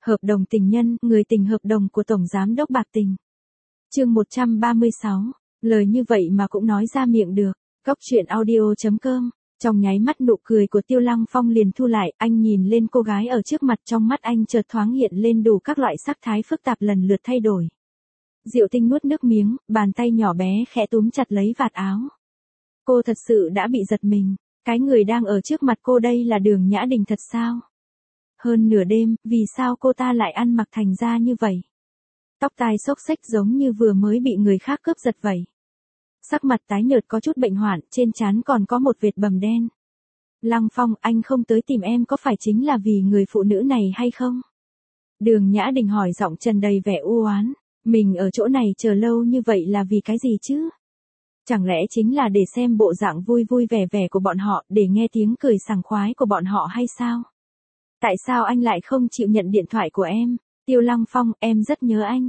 Hợp đồng tình nhân, người tình hợp đồng của Tổng Giám đốc Bạc Tình. Chương 136, lời như vậy mà cũng nói ra miệng được. Góc truyện audio.com. Trong nháy mắt nụ cười của Tiêu Lăng Phong liền thu lại, anh nhìn lên cô gái ở trước mặt, trong mắt anh chợt thoáng hiện lên đủ các loại sắc thái phức tạp lần lượt thay đổi. Diệu Tinh nuốt nước miếng, bàn tay nhỏ bé khẽ túm chặt lấy vạt áo. Cô thật sự đã bị giật mình, cái người đang ở trước mặt cô đây là Đường Nhã Đình thật sao? Hơn nửa đêm, vì sao cô ta lại ăn mặc thành ra như vậy? Tóc tai xốc xếch giống như vừa mới bị người khác cướp giật vậy. Sắc mặt tái nhợt có chút bệnh hoạn, trên trán còn có một vệt bầm đen. Lăng Phong, anh không tới tìm em có phải chính là vì người phụ nữ này hay không? Đường Nhã Đình hỏi giọng tràn đầy vẻ u oán. Mình ở chỗ này chờ lâu như vậy là vì cái gì chứ? Chẳng lẽ chính là để xem bộ dạng vui vui vẻ vẻ của bọn họ, để nghe tiếng cười sảng khoái của bọn họ hay sao? Tại sao anh lại không chịu nhận điện thoại của em? Tiêu Lăng Phong, em rất nhớ anh.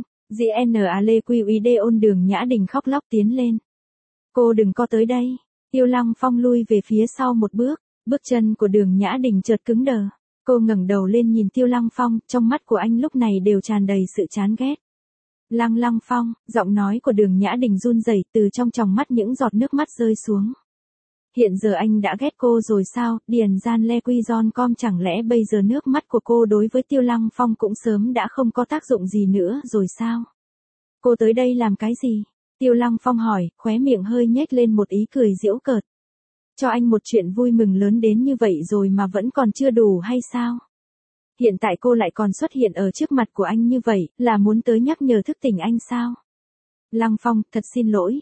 GNALEQID Đường Nhã Đình khóc lóc tiến lên. Cô đừng có tới đây. Tiêu Lăng Phong lui về phía sau một bước. Bước chân của Đường Nhã Đình chợt cứng đờ. Cô ngẩng đầu lên nhìn Tiêu Lăng Phong, trong mắt của anh lúc này đều tràn đầy sự chán ghét. Lăng Phong, giọng nói của Đường Nhã Đình run rẩy, từ trong tròng mắt những giọt nước mắt rơi xuống. Hiện giờ anh đã ghét cô rồi sao? Điền Gian Le Quy Giòn Com, chẳng lẽ bây giờ nước mắt của cô đối với Tiêu Lăng Phong cũng sớm đã không có tác dụng gì nữa rồi sao? Cô tới đây làm cái gì? Tiêu Lăng Phong hỏi, khóe miệng hơi nhếch lên một ý cười giễu cợt. Cho anh một chuyện vui mừng lớn đến như vậy rồi mà vẫn còn chưa đủ hay sao? Hiện tại cô lại còn xuất hiện ở trước mặt của anh như vậy, là muốn tới nhắc nhở thức tỉnh anh sao? Lăng Phong, thật xin lỗi,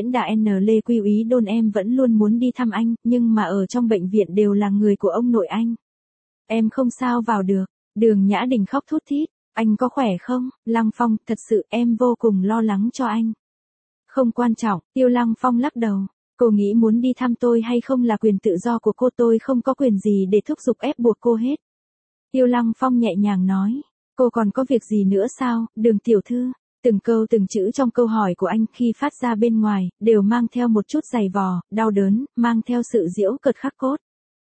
GNLEQID em vẫn luôn muốn đi thăm anh, nhưng mà ở trong bệnh viện đều là người của ông nội anh. Em không sao vào được. Đường Nhã Đình khóc thút thít. Anh có khỏe không? Lăng Phong, thật sự em vô cùng lo lắng cho anh. Không quan trọng. Tiêu Lăng Phong lắc đầu. Cô nghĩ muốn đi thăm tôi hay không là quyền tự do của cô, tôi không có quyền gì để thúc giục ép buộc cô hết. Tiêu Lăng Phong nhẹ nhàng nói. Cô còn có việc gì nữa sao, Đường tiểu thư? Từng câu từng chữ trong câu hỏi của anh khi phát ra bên ngoài, đều mang theo một chút giày vò, đau đớn, mang theo sự giễu cợt khắc cốt.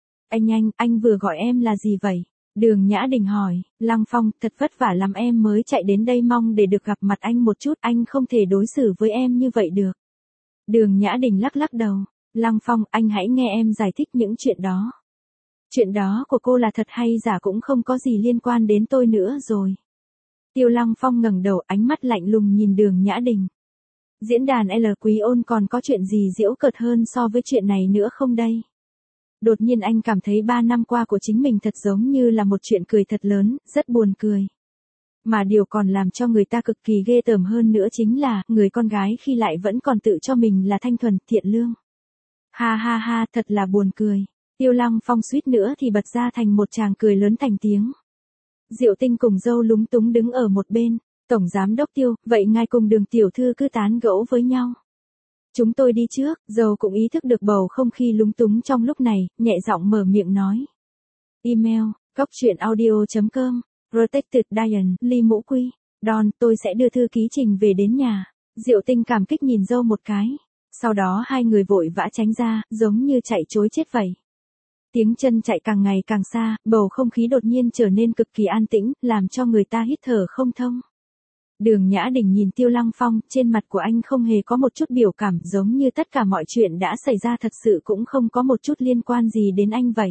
Anh vừa gọi em là gì vậy? Đường Nhã Đình hỏi. Lăng Phong, thật vất vả lắm em mới chạy đến đây mong để được gặp mặt anh một chút, anh không thể đối xử với em như vậy được. Đường Nhã Đình lắc lắc đầu. Lăng Phong, anh hãy nghe em giải thích những chuyện đó. Chuyện đó của cô là thật hay giả cũng không có gì liên quan đến tôi nữa rồi. Tiêu Lăng Phong ngẩng đầu, ánh mắt lạnh lùng nhìn Đường Nhã Đình. Diễn đàn L Quý Ôn còn có chuyện gì giễu cợt hơn so với chuyện này nữa không đây? Đột nhiên anh cảm thấy 3 năm qua của chính mình thật giống như là một chuyện cười thật lớn, rất buồn cười. Mà điều còn làm cho người ta cực kỳ ghê tởm hơn nữa chính là, người con gái khi lại vẫn còn tự cho mình là thanh thuần, thiện lương. Ha ha ha, thật là buồn cười. Tiêu Lăng Phong suýt nữa thì bật ra thành một tràng cười lớn thành tiếng. Diệu Tinh cùng dâu lúng túng đứng ở một bên. Tổng Giám đốc Tiêu, vậy ngài cùng Đường tiểu thư cứ tán gẫu với nhau. Chúng tôi đi trước. Dâu cũng ý thức được bầu không khí lúng túng trong lúc này, nhẹ giọng mở miệng nói. Email, góc truyện audio.com, Protected Diane, Ly Mũ Quy, Don, tôi sẽ đưa thư ký trình về đến nhà. Diệu Tinh cảm kích nhìn dâu một cái. Sau đó hai người vội vã tránh ra, giống như chạy trối chết vậy. Tiếng chân chạy càng ngày càng xa, bầu không khí đột nhiên trở nên cực kỳ an tĩnh, làm cho người ta hít thở không thông. Đường Nhã Đình nhìn Tiêu Lăng Phong, trên mặt của anh không hề có một chút biểu cảm, giống như tất cả mọi chuyện đã xảy ra thật sự cũng không có một chút liên quan gì đến anh vậy.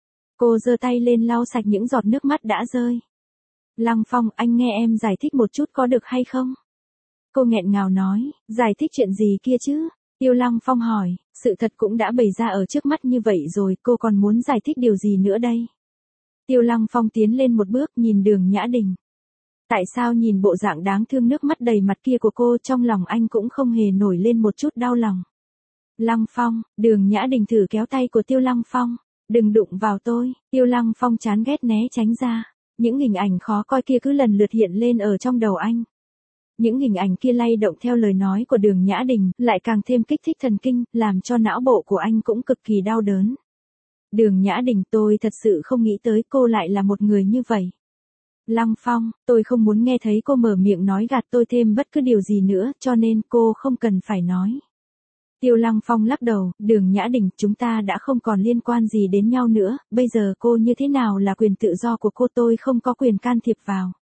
Cô giơ tay lên lau sạch những giọt nước mắt đã rơi. Lăng Phong, anh nghe em giải thích một chút có được hay không? Cô nghẹn ngào nói, giải thích chuyện gì kia chứ? Tiêu Lăng Phong hỏi, sự thật cũng đã bày ra ở trước mắt như vậy rồi, cô còn muốn giải thích điều gì nữa đây? Tiêu Lăng Phong tiến lên một bước nhìn Đường Nhã Đình. Tại sao nhìn bộ dạng đáng thương nước mắt đầy mặt kia của cô, trong lòng anh cũng không hề nổi lên một chút đau lòng. Lăng Phong, Đường Nhã Đình thử kéo tay của Tiêu Lăng Phong. Đừng đụng vào tôi. Tiêu Lăng Phong chán ghét né tránh ra. Những hình ảnh khó coi kia cứ lần lượt hiện lên ở trong đầu anh. Những hình ảnh kia lay động theo lời nói của Đường Nhã Đình, lại càng thêm kích thích thần kinh, làm cho não bộ của anh cũng cực kỳ đau đớn. Đường Nhã Đình, tôi thật sự không nghĩ tới cô lại là một người như vậy. Lăng Phong, tôi không muốn nghe thấy cô mở miệng nói gạt tôi thêm bất cứ điều gì nữa, cho nên cô không cần phải nói. Tiêu Lăng Phong lắc đầu, Đường Nhã Đình, chúng ta đã không còn liên quan gì đến nhau nữa, bây giờ cô như thế nào là quyền tự do của cô, tôi không có quyền can thiệp vào.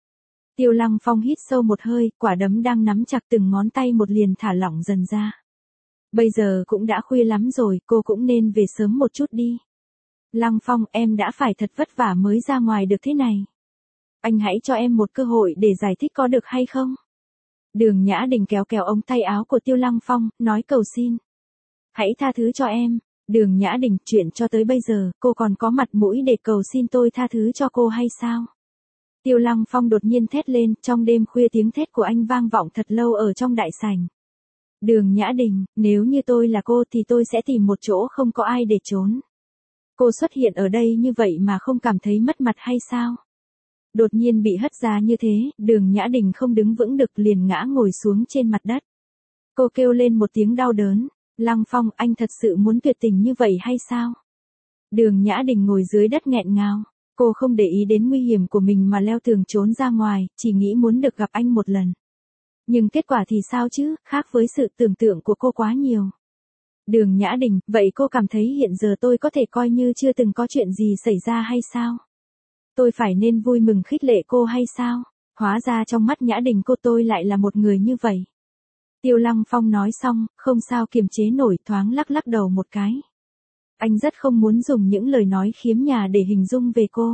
Tiêu Lăng Phong hít sâu một hơi, quả đấm đang nắm chặt từng ngón tay một liền thả lỏng dần ra. Bây giờ cũng đã khuya lắm rồi, cô cũng nên về sớm một chút đi. Lăng Phong, em đã phải thật vất vả mới ra ngoài được thế này. Anh hãy cho em một cơ hội để giải thích có được hay không? Đường Nhã Đình kéo kéo ống tay áo của Tiêu Lăng Phong, nói cầu xin. Hãy tha thứ cho em. Đường Nhã Đình, chuyện cho tới bây giờ, cô còn có mặt mũi để cầu xin tôi tha thứ cho cô hay sao? Tiêu Lăng Phong đột nhiên thét lên, trong đêm khuya tiếng thét của anh vang vọng thật lâu ở trong đại sảnh. Đường Nhã Đình, nếu như tôi là cô thì tôi sẽ tìm một chỗ không có ai để trốn. Cô xuất hiện ở đây như vậy mà không cảm thấy mất mặt hay sao? Đột nhiên bị hất ra như thế, Đường Nhã Đình không đứng vững được liền ngã ngồi xuống trên mặt đất. Cô kêu lên một tiếng đau đớn. Lăng Phong, anh thật sự muốn tuyệt tình như vậy hay sao? Đường Nhã Đình ngồi dưới đất nghẹn ngào. Cô không để ý đến nguy hiểm của mình mà leo tường trốn ra ngoài, chỉ nghĩ muốn được gặp anh một lần. Nhưng kết quả thì sao chứ, khác với sự tưởng tượng của cô quá nhiều. Đường Nhã Đình, vậy cô cảm thấy hiện giờ tôi có thể coi như chưa từng có chuyện gì xảy ra hay sao? Tôi phải nên vui mừng khích lệ cô hay sao? Hóa ra trong mắt Nhã Đình cô tôi lại là một người như vậy. Tiêu Lăng Phong nói xong, không sao kiềm chế nổi, thoáng lắc lắc đầu một cái. Anh rất không muốn dùng những lời nói khiếm nhã để hình dung về cô.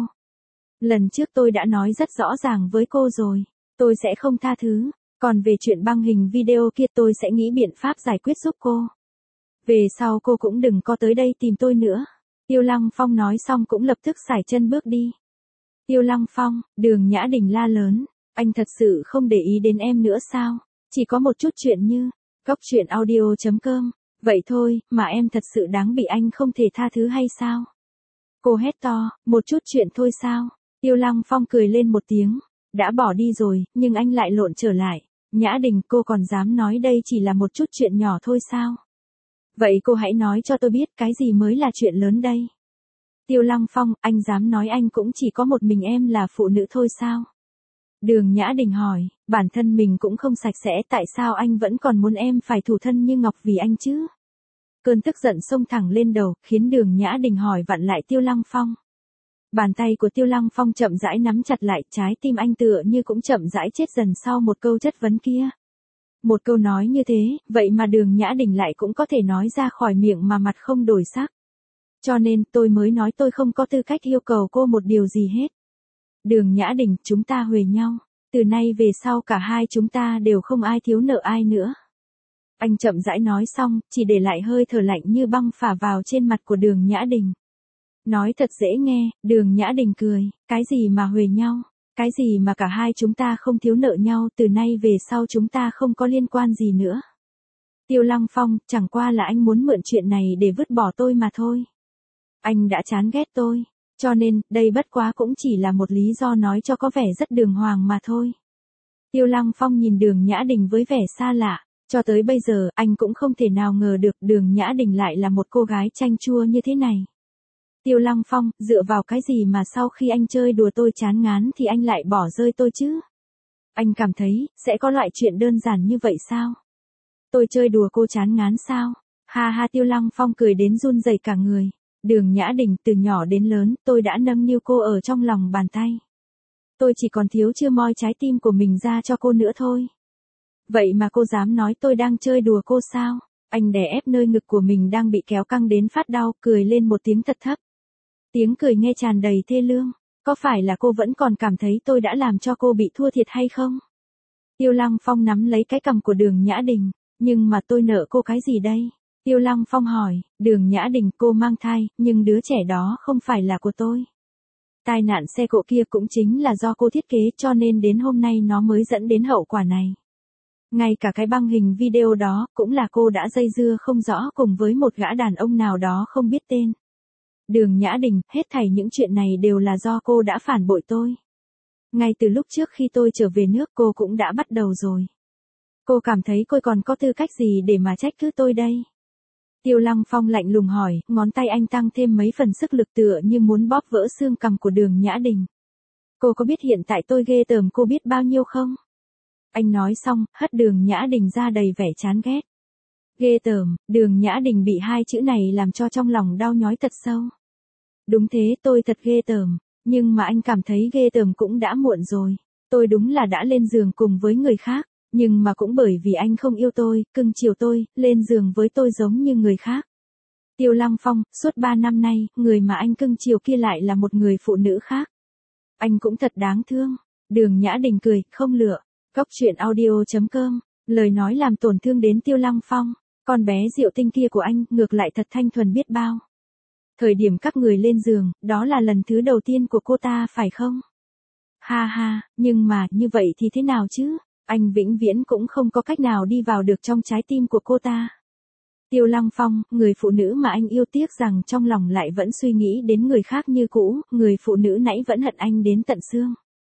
Lần trước tôi đã nói rất rõ ràng với cô rồi, tôi sẽ không tha thứ, còn về chuyện băng hình video kia tôi sẽ nghĩ biện pháp giải quyết giúp cô. Về sau cô cũng đừng có tới đây tìm tôi nữa. Tiêu Lăng Phong nói xong cũng lập tức sải chân bước đi. Tiêu Lăng Phong, Đường Nhã Đình la lớn, anh thật sự không để ý đến em nữa sao? Chỉ có một chút chuyện như, Cóc Truyện Audio.com, vậy thôi, mà em thật sự đáng bị anh không thể tha thứ hay sao? Cô hét to, một chút chuyện thôi sao? Tiêu Lăng Phong cười lên một tiếng, đã bỏ đi rồi, nhưng anh lại lộn trở lại. Nhã Đình, cô còn dám nói đây chỉ là một chút chuyện nhỏ thôi sao? Vậy cô hãy nói cho tôi biết cái gì mới là chuyện lớn đây? Tiêu Lăng Phong, anh dám nói anh cũng chỉ có một mình em là phụ nữ thôi sao? Đường Nhã Đình hỏi, bản thân mình cũng không sạch sẽ, tại sao anh vẫn còn muốn em phải thủ thân như ngọc vì anh chứ? Cơn tức giận xông thẳng lên đầu, khiến Đường Nhã Đình hỏi vặn lại Tiêu Lăng Phong. Bàn tay của Tiêu Lăng Phong chậm rãi nắm chặt lại, trái tim anh tựa như cũng chậm rãi chết dần sau một câu chất vấn kia. Một câu nói như thế, vậy mà Đường Nhã Đình lại cũng có thể nói ra khỏi miệng mà mặt không đổi sắc. Cho nên tôi mới nói tôi không có tư cách yêu cầu cô một điều gì hết. Đường Nhã Đình, chúng ta huề nhau. Từ nay về sau cả hai chúng ta đều không ai thiếu nợ ai nữa. Anh chậm rãi nói xong, chỉ để lại hơi thở lạnh như băng phả vào trên mặt của Đường Nhã Đình. Nói thật dễ nghe, Đường Nhã Đình cười, cái gì mà huề nhau, cái gì mà cả hai chúng ta không thiếu nợ nhau, từ nay về sau chúng ta không có liên quan gì nữa. Tiêu Lăng Phong, chẳng qua là anh muốn mượn chuyện này để vứt bỏ tôi mà thôi. Anh đã chán ghét tôi, cho nên, đây bất quá cũng chỉ là một lý do nói cho có vẻ rất đường hoàng mà thôi. Tiêu Lăng Phong nhìn Đường Nhã Đình với vẻ xa lạ, cho tới bây giờ anh cũng không thể nào ngờ được Đường Nhã Đình lại là một cô gái chanh chua như thế này. Tiêu Lăng Phong, dựa vào cái gì mà sau khi anh chơi đùa tôi chán ngán thì anh lại bỏ rơi tôi chứ? Anh cảm thấy, sẽ có loại chuyện đơn giản như vậy sao? Tôi chơi đùa cô chán ngán sao? Ha ha, Tiêu Lăng Phong cười đến run rẩy cả người. Đường Nhã Đình, từ nhỏ đến lớn, tôi đã nâng niu cô ở trong lòng bàn tay. Tôi chỉ còn thiếu chưa moi trái tim của mình ra cho cô nữa thôi. Vậy mà cô dám nói tôi đang chơi đùa cô sao? Anh đè ép nơi ngực của mình đang bị kéo căng đến phát đau, cười lên một tiếng thật thấp. Tiếng cười nghe tràn đầy thê lương. Có phải là cô vẫn còn cảm thấy tôi đã làm cho cô bị thua thiệt hay không? Tiêu Lăng Phong nắm lấy cái cằm của Đường Nhã Đình. Nhưng mà tôi nợ cô cái gì đây? Tiêu Lăng Phong hỏi, Đường Nhã Đình, cô mang thai, nhưng đứa trẻ đó không phải là của tôi. Tai nạn xe cộ kia cũng chính là do cô thiết kế, cho nên đến hôm nay nó mới dẫn đến hậu quả này. Ngay cả cái băng hình video đó, cũng là cô đã dây dưa không rõ cùng với một gã đàn ông nào đó không biết tên. Đường Nhã Đình, hết thảy những chuyện này đều là do cô đã phản bội tôi. Ngay từ lúc trước khi tôi trở về nước cô cũng đã bắt đầu rồi. Cô cảm thấy cô còn có tư cách gì để mà trách cứ tôi đây? Tiêu Lăng Phong lạnh lùng hỏi, ngón tay anh tăng thêm mấy phần sức lực tựa như muốn bóp vỡ xương cằm của Đường Nhã Đình. Cô có biết hiện tại tôi ghê tởm cô biết bao nhiêu không? Anh nói xong, hất Đường Nhã Đình ra đầy vẻ chán ghét. Ghê tởm, Đường Nhã Đình bị hai chữ này làm cho trong lòng đau nhói thật sâu. Đúng thế, tôi thật ghê tởm, nhưng mà anh cảm thấy ghê tởm cũng đã muộn rồi. Tôi đúng là đã lên giường cùng với người khác, nhưng mà cũng bởi vì anh không yêu tôi, cưng chiều tôi, lên giường với tôi giống như người khác. Tiêu Lăng Phong, suốt 3 năm nay, người mà anh cưng chiều kia lại là một người phụ nữ khác. Anh cũng thật đáng thương. Đường Nhã Đình cười, không lựa. Góc truyện audio.com, lời nói làm tổn thương đến Tiêu Lăng Phong. Con bé Diệu Tinh kia của anh, ngược lại thật thanh thuần biết bao. Thời điểm các người lên giường, đó là lần thứ đầu tiên của cô ta phải không? Ha ha, nhưng mà, như vậy thì thế nào chứ? Anh vĩnh viễn cũng không có cách nào đi vào được trong trái tim của cô ta. Tiêu Lăng Phong, người phụ nữ mà anh yêu tiếc rằng trong lòng lại vẫn suy nghĩ đến người khác như cũ, người phụ nữ nãy vẫn hận anh đến tận xương.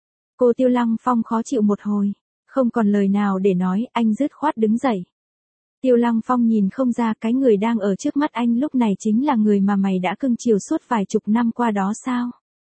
Cô Tiêu Lăng Phong khó chịu một hồi, không còn lời nào để nói, anh dứt khoát đứng dậy. Tiêu Lăng Phong nhìn không ra cái người đang ở trước mắt anh lúc này chính là người mà mày đã cưng chiều suốt vài chục năm qua đó sao?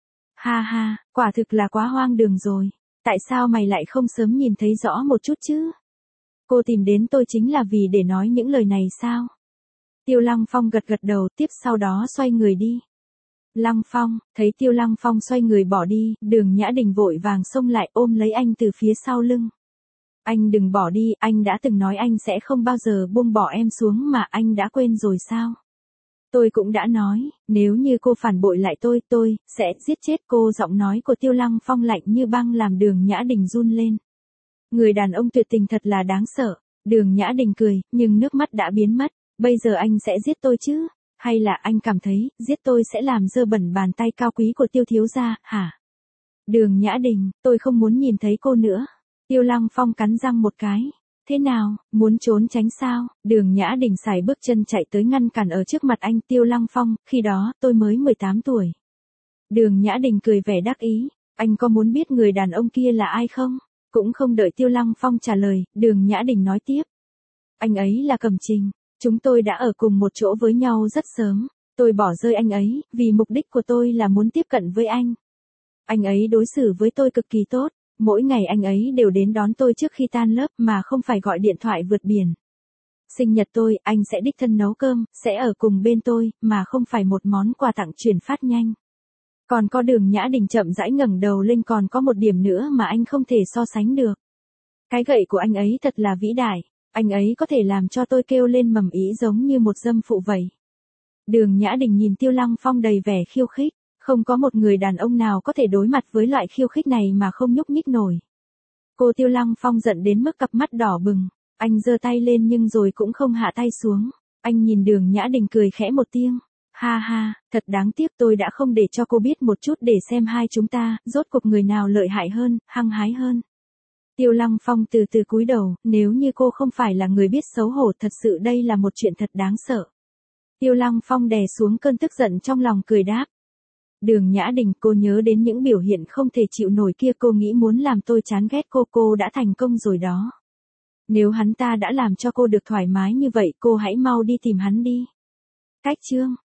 Ha ha, quả thực là quá hoang đường rồi, tại sao mày lại không sớm nhìn thấy rõ một chút chứ? Cô tìm đến tôi chính là vì để nói những lời này sao? Tiêu Lăng Phong gật gật đầu, tiếp sau đó xoay người đi. Lăng Phong, thấy Tiêu Lăng Phong xoay người bỏ đi, Đường Nhã Đình vội vàng xông lại ôm lấy anh từ phía sau lưng. Anh đừng bỏ đi, anh đã từng nói anh sẽ không bao giờ buông bỏ em xuống mà anh đã quên rồi sao? Tôi cũng đã nói, nếu như cô phản bội lại tôi sẽ giết chết cô. Giọng nói của Tiêu Lăng Phong lạnh như băng làm Đường Nhã Đình run lên. Người đàn ông tuyệt tình thật là đáng sợ. Đường Nhã Đình cười, nhưng nước mắt đã biến mất. Bây giờ anh sẽ giết tôi chứ? Hay là anh cảm thấy, giết tôi sẽ làm dơ bẩn bàn tay cao quý của Tiêu thiếu gia, hả? Đường Nhã Đình, tôi không muốn nhìn thấy cô nữa. Tiêu Lăng Phong cắn răng một cái. Thế nào, muốn trốn tránh sao? Đường Nhã Đình sải bước chân chạy tới ngăn cản ở trước mặt anh. Tiêu Lăng Phong, khi đó, tôi mới 18 tuổi. Đường Nhã Đình cười vẻ đắc ý. Anh có muốn biết người đàn ông kia là ai không? Cũng không đợi Tiêu Lăng Phong trả lời, Đường Nhã Đình nói tiếp. Anh ấy là Cẩm Trình. Chúng tôi đã ở cùng một chỗ với nhau rất sớm. Tôi bỏ rơi anh ấy, vì mục đích của tôi là muốn tiếp cận với anh. Anh ấy đối xử với tôi cực kỳ tốt. Mỗi ngày anh ấy đều đến đón tôi trước khi tan lớp mà không phải gọi điện thoại vượt biển. Sinh nhật tôi, anh sẽ đích thân nấu cơm, sẽ ở cùng bên tôi, mà không phải một món quà tặng chuyển phát nhanh. Còn có Đường Nhã Đình chậm rãi ngẩng đầu lên, còn có một điểm nữa mà anh không thể so sánh được. Cái gậy của anh ấy thật là vĩ đại, anh ấy có thể làm cho tôi kêu lên mầm ý giống như một dâm phụ vậy. Đường Nhã Đình nhìn Tiêu Lăng Phong đầy vẻ khiêu khích. Không có một người đàn ông nào có thể đối mặt với loại khiêu khích này mà không nhúc nhích nổi. Cô Tiêu Lăng Phong giận đến mức cặp mắt đỏ bừng. Anh giơ tay lên nhưng rồi cũng không hạ tay xuống. Anh nhìn Đường Nhã Đình cười khẽ một tiếng. Ha ha, thật đáng tiếc tôi đã không để cho cô biết một chút để xem hai chúng ta, rốt cuộc người nào lợi hại hơn, hăng hái hơn. Tiêu Lăng Phong từ từ cúi đầu, nếu như cô không phải là người biết xấu hổ, thật sự đây là một chuyện thật đáng sợ. Tiêu Lăng Phong đè xuống cơn tức giận trong lòng, cười đáp. Đường Nhã Đình, cô nhớ đến những biểu hiện không thể chịu nổi kia, cô nghĩ muốn làm tôi chán ghét cô đã thành công rồi đó. Nếu hắn ta đã làm cho cô được thoải mái như vậy, cô hãy mau đi tìm hắn đi. Cách chương